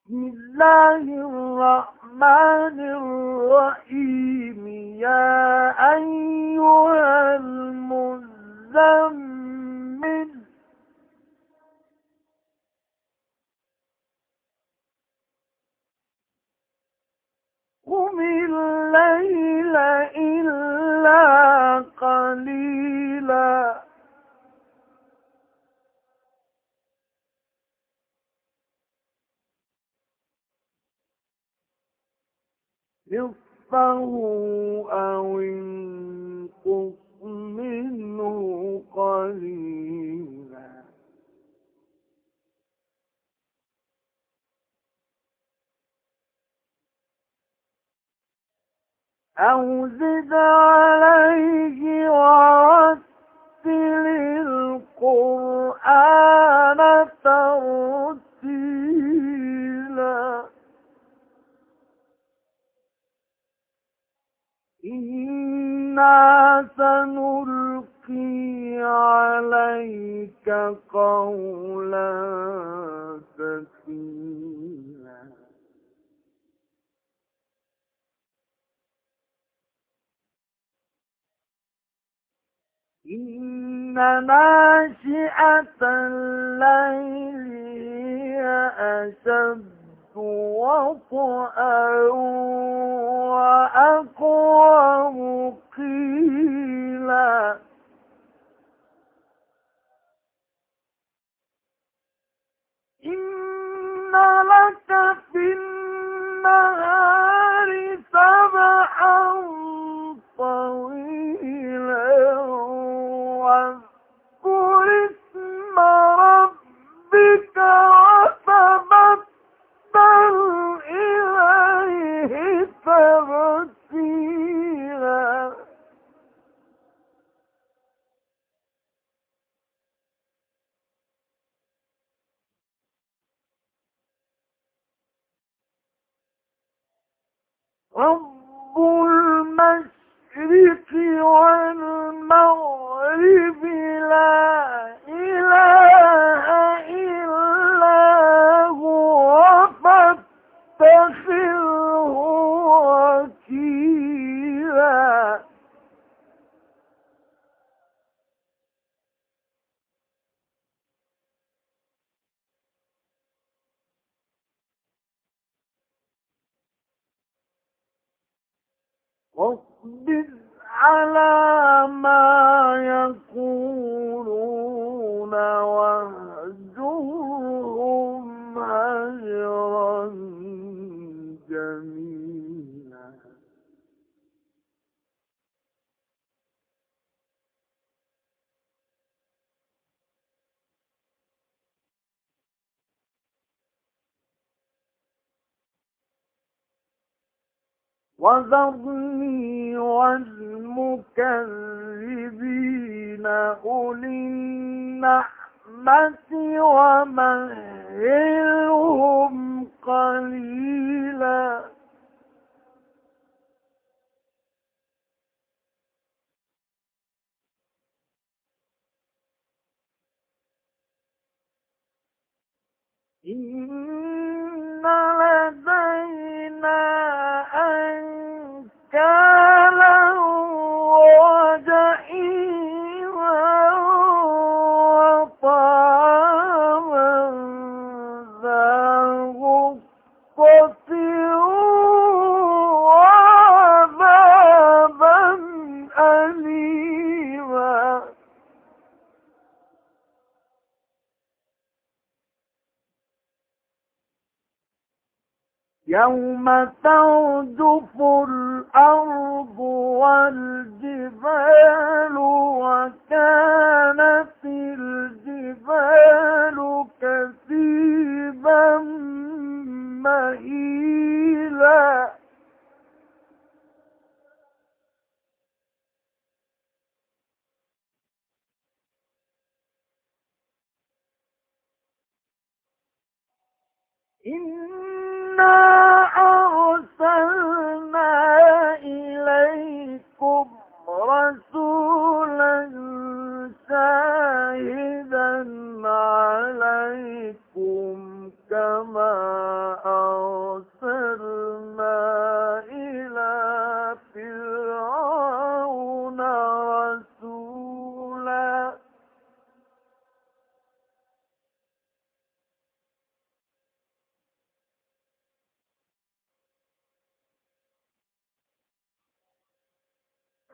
بسم الله الرحمن الرحيم. يا أيها المزمل قم الليل إلا قليلا نصفه أو انقص منه قليلا أو زد عليه ورتل القرآن ترتيلا إنا سنلقي عليك قولا ثقيلا إن ناشئة الليل هي أشد وطئا وأقوم قيلا إن لك في النهار سبحا طويلا واذكر اسم ربك وتبتل إليه تبتيلا رب المشرق والمغرب لا إله إلا هو فاتخذه وكيلا واصبر على ما يقولون واهجرهم هجرا جميلا وذرني والمكذبين أولي النعمة ومهلهم قليلا إن لدينا أنكالا وجحيما وطعاما ذا غصة وعذابا أليما يوم ترجف الأرض والجبال وكانت الجبال كثيبا مهيلا إنا أرسلنا إليكم رسولا شاهدا عليكم كما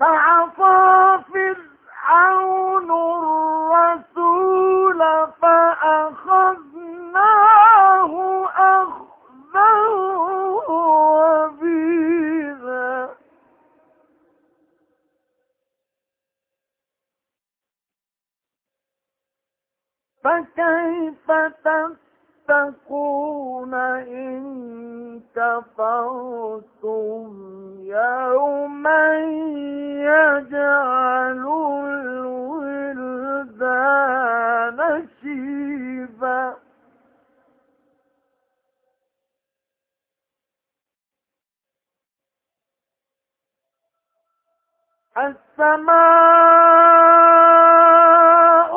فعصى فرعون الرسول فأخذناه أخذا وبيلا فكيف تتقون إن كفرتم يوما يجعل الولدان شيبا السماء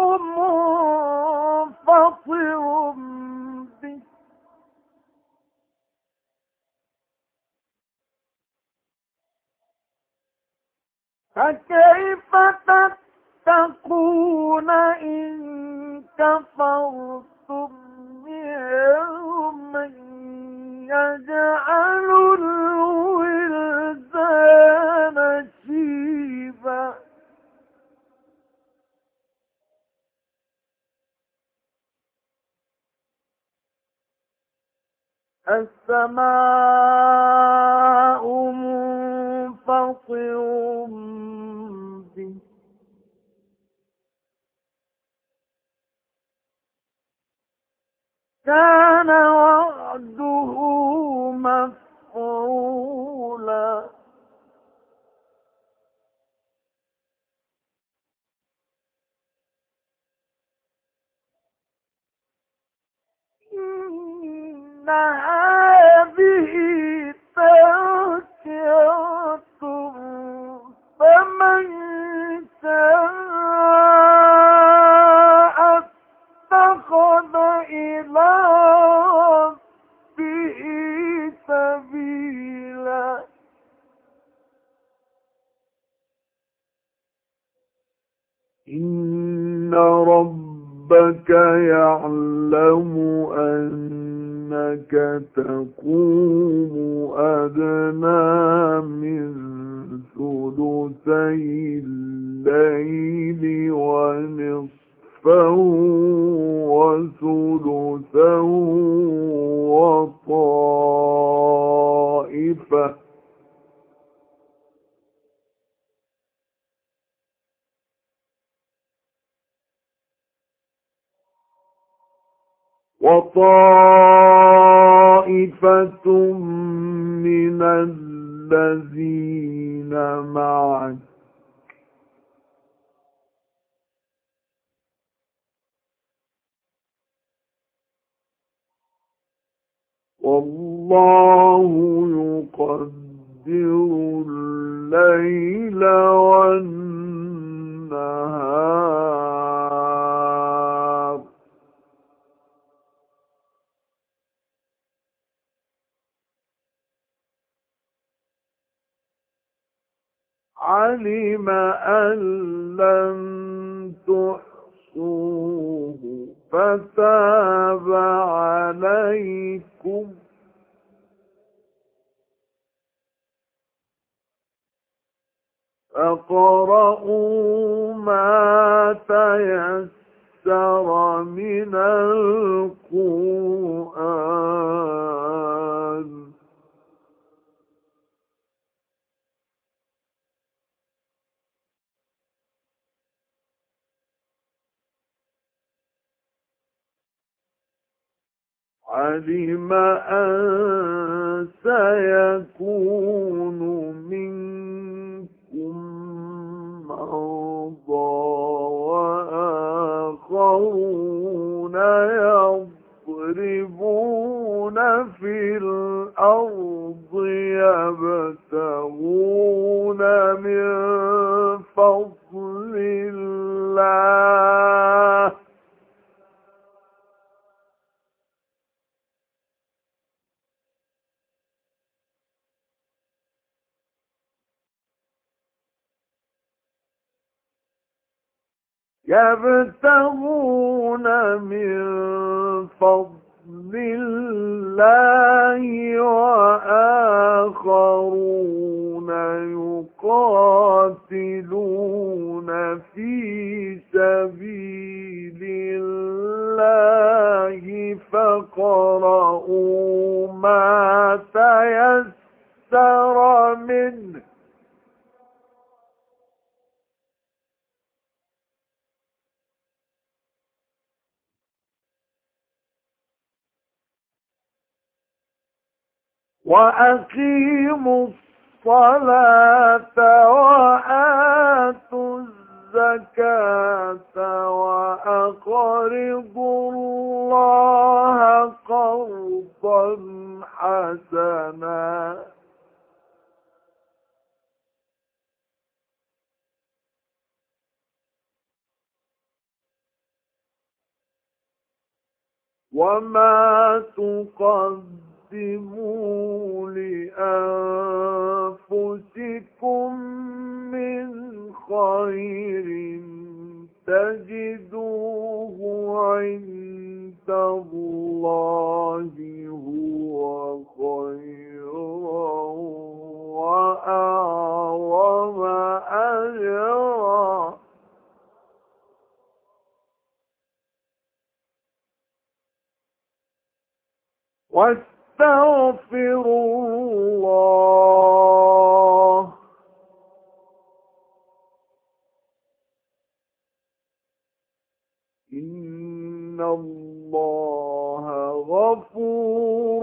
منفطر به فكيف تتقون إن كفرتم يوما يجعل الولدان شيبا السماء منفطر به كان وعده مفعولا إن هذه تذكرة فمن شاء اتخذ إلى ربه سبيلا إن ربك يعلم أنك تقوم أدنى من ثلثي الليل ونصفه وثلثه وطائفة من الذين معك والله يقدر الليل والنهار علم أن لن تحصوه فتاب عليكم فاقرؤوا ما تيسر من القرآن علم أن سيكون منكم مرضى وآخرون يضربون في الأرض يبتغون من فضل الله يبتغون من فضل الله وآخرون يقاتلون في سبيل الله فاقرؤوا ما تيسر منه وأقيموا الصلاة وآتوا الزكاة وأقرضوا الله قرضا حسنا وما تقدموا لأنفسكم من خير تجدوه عند الله هو خيرا وأعظم أجرا واستغفروا الله إن الله غفور